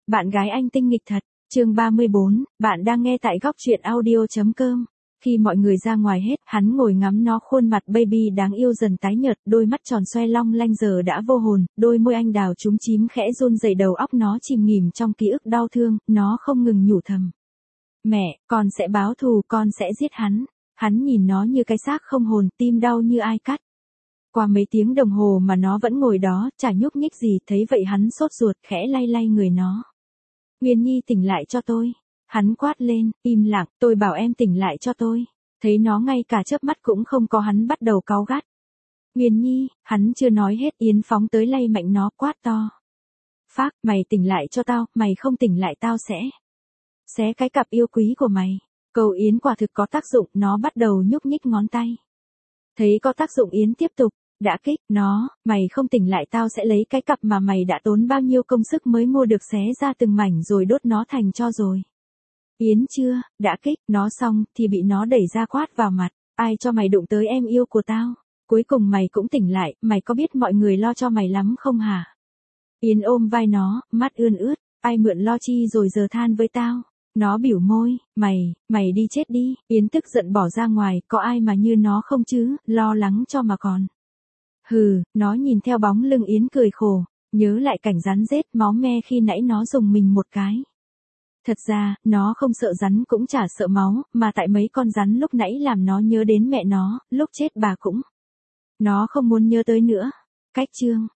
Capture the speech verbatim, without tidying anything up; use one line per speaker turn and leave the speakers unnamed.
Bạn gái anh tinh nghịch thật. Chương ba mươi bốn, bạn đang nghe tại góc truyện audio chấm com. Khi mọi người ra ngoài hết, hắn ngồi ngắm nó, khuôn mặt baby đáng yêu dần tái nhợt, đôi mắt tròn xoe long lanh giờ đã vô hồn, đôi môi anh đào chúm chím khẽ run rẩy, đầu óc nó chìm nghỉm trong ký ức đau thương, nó không ngừng nhủ thầm. Mẹ, con sẽ báo thù, con sẽ giết hắn. Hắn nhìn nó như cái xác không hồn, tim đau như ai cắt. Qua mấy tiếng đồng hồ mà nó vẫn ngồi đó, chả nhúc nhích gì, thấy vậy hắn sốt ruột, khẽ lay lay người nó. Nguyên Nhi tỉnh lại cho tôi. Hắn quát lên, im lặng, tôi bảo em tỉnh lại cho tôi. Thấy nó ngay cả chớp mắt cũng không có, hắn bắt đầu cáu gắt. Nguyên Nhi, hắn chưa nói hết, Yến phóng tới lay mạnh nó, quát to. Phác, mày tỉnh lại cho tao, mày không tỉnh lại tao sẽ xé cái cặp yêu quý của mày. Câu Yến quả thực có tác dụng, nó bắt đầu nhúc nhích ngón tay. Thấy có tác dụng Yến tiếp tục, đã kích, nó, mày không tỉnh lại tao sẽ lấy cái cặp mà mày đã tốn bao nhiêu công sức mới mua được xé ra từng mảnh rồi đốt nó thành tro rồi. Yến chưa, đã kích, nó xong, thì bị nó đẩy ra quát vào mặt, ai cho mày đụng tới em yêu của tao, cuối cùng mày cũng tỉnh lại, mày có biết mọi người lo cho mày lắm không hả? Yến ôm vai nó, mắt ươn ướt, ai mượn lo chi rồi giờ than với tao. Nó bỉu môi, mày, mày đi chết đi, Yến tức giận bỏ ra ngoài, có ai mà như nó không chứ, lo lắng cho mà còn. Hừ, nó nhìn theo bóng lưng Yến cười khổ, nhớ lại cảnh rắn rết máu me khi nãy nó dùng mình một cái. Thật ra, nó không sợ rắn cũng chả sợ máu, mà tại mấy con rắn lúc nãy làm nó nhớ đến mẹ nó, lúc chết bà cũng. Nó không muốn nhớ tới nữa. Cách chương.